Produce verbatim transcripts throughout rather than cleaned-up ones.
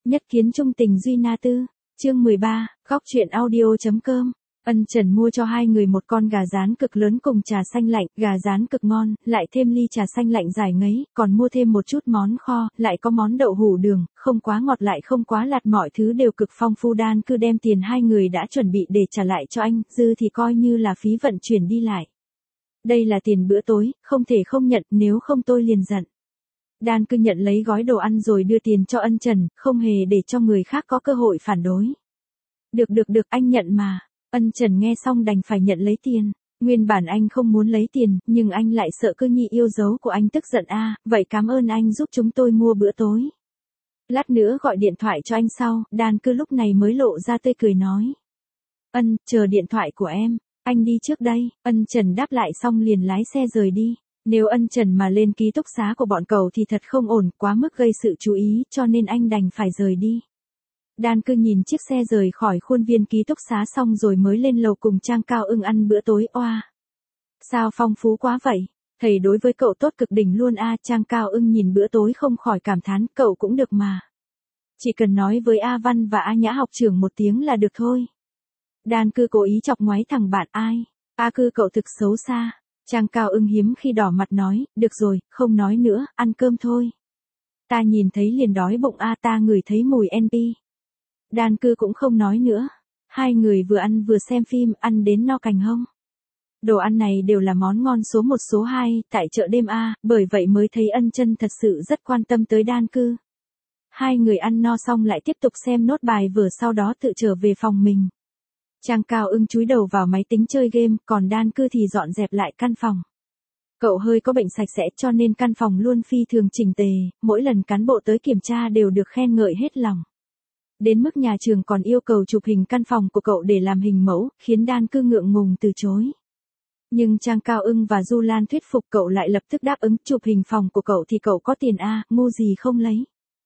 Nhất kiến trung tình duy na tư, chương mười ba, góc truyện audio.com. Ân Trần mua cho hai người một con gà rán cực lớn cùng trà xanh lạnh, gà rán cực ngon, lại thêm ly trà xanh lạnh giải ngấy, còn mua thêm một chút món kho, lại có món đậu hũ đường, không quá ngọt lại không quá lạt, mọi thứ đều cực phong phú. Đan cứ đem tiền hai người đã chuẩn bị để trả lại cho anh, dư thì coi như là phí vận chuyển đi lại. Đây là tiền bữa tối, không thể không nhận, nếu không tôi liền giận. Đan cứ nhận lấy gói đồ ăn rồi đưa tiền cho Ân Trần, không hề để cho người khác có cơ hội phản đối. Được được được, anh nhận mà. Ân Trần nghe xong đành phải nhận lấy tiền. Nguyên bản anh không muốn lấy tiền, nhưng anh lại sợ Cơ Nhi yêu dấu của anh tức giận a, à, vậy cảm ơn anh giúp chúng tôi mua bữa tối. Lát nữa gọi điện thoại cho anh sau. Đan cứ lúc này mới lộ ra tươi cười nói. Ân, chờ điện thoại của em, anh đi trước đây. Ân Trần đáp lại xong liền lái xe rời đi. Nếu Ân Trần mà lên ký túc xá của bọn cậu thì thật không ổn, quá mức gây sự chú ý, cho nên anh đành phải rời đi. Đan cứ nhìn chiếc xe rời khỏi khuôn viên ký túc xá xong rồi mới lên lầu cùng Trang Cao Ưng ăn bữa tối. Oa, sao phong phú quá vậy, thầy đối với cậu tốt cực đỉnh luôn a. À, Trang Cao Ưng nhìn bữa tối không khỏi cảm thán, cậu cũng được mà. Chỉ cần nói với A Văn và A Nhã học trưởng một tiếng là được thôi. Đan cứ cố ý chọc ngoáy thằng bạn. Ai, A Cư cậu thực xấu xa. Trang Cao Ưng hiếm khi đỏ mặt nói, được rồi, không nói nữa, ăn cơm thôi. Ta nhìn thấy liền đói bụng a, à, ta ngửi thấy mùi en pê. Đan Cư cũng không nói nữa. Hai người vừa ăn vừa xem phim, ăn đến no cành hông. Đồ ăn này đều là món ngon số một số hai, tại chợ đêm A, bởi vậy mới thấy Ân Chân thật sự rất quan tâm tới Đan Cư. Hai người ăn no xong lại tiếp tục xem nốt bài vở, sau đó tự trở về phòng mình. Trang Cao Ưng chúi đầu vào máy tính chơi game, còn Đan Cư thì dọn dẹp lại căn phòng. Cậu hơi có bệnh sạch sẽ cho nên căn phòng luôn phi thường chỉnh tề, mỗi lần cán bộ tới kiểm tra đều được khen ngợi hết lòng. Đến mức nhà trường còn yêu cầu chụp hình căn phòng của cậu để làm hình mẫu, khiến Đan Cư ngượng ngùng từ chối. Nhưng Trang Cao Ưng và Du Lan thuyết phục cậu lại lập tức đáp ứng. Chụp hình phòng của cậu thì cậu có tiền a, à, ngu gì không lấy.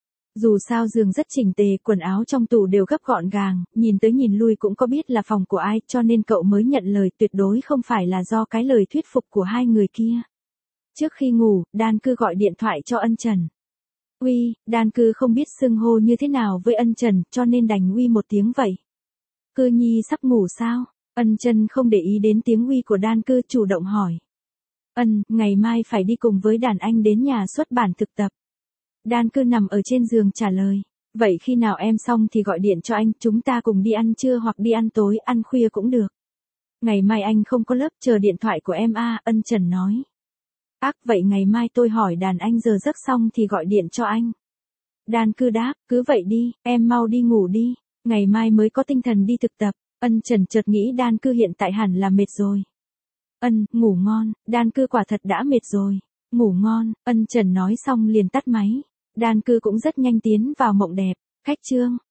Dù sao giường rất chỉnh tề, quần áo trong tủ đều gấp gọn gàng, nhìn tới nhìn lui cũng có biết là phòng của ai, cho nên cậu mới nhận lời, tuyệt đối không phải là do cái lời thuyết phục của hai người kia. Trước khi ngủ, Đan Cư gọi điện thoại cho Ân Trần. Uy, Đan Cư không biết xưng hô như thế nào với Ân Trần, cho nên đành uy một tiếng vậy. Cư Nhi sắp ngủ sao? Ân Trần không để ý đến tiếng uy của Đan Cư, chủ động hỏi. Ân, ngày mai phải đi cùng với đàn anh đến nhà xuất bản thực tập. Đan Cư nằm ở trên giường trả lời. Vậy khi nào em xong thì gọi điện cho anh, chúng ta cùng đi ăn trưa hoặc đi ăn tối, ăn khuya cũng được. Ngày mai anh không có lớp, chờ điện thoại của em a. À, Ân Trần nói. Ác, vậy ngày mai tôi hỏi đàn anh giờ giấc xong thì gọi điện cho anh. Đan Cư đáp, cứ vậy đi, em mau đi ngủ đi, ngày mai mới có tinh thần đi thực tập. Ân Trần chợt nghĩ Đan Cư hiện tại hẳn là mệt rồi. Ân, ngủ ngon. Đan Cư quả thật đã mệt rồi. Ngủ ngon. Ân Trần nói xong liền tắt máy. Đan Cư cũng rất nhanh tiến vào mộng đẹp. Khách trương.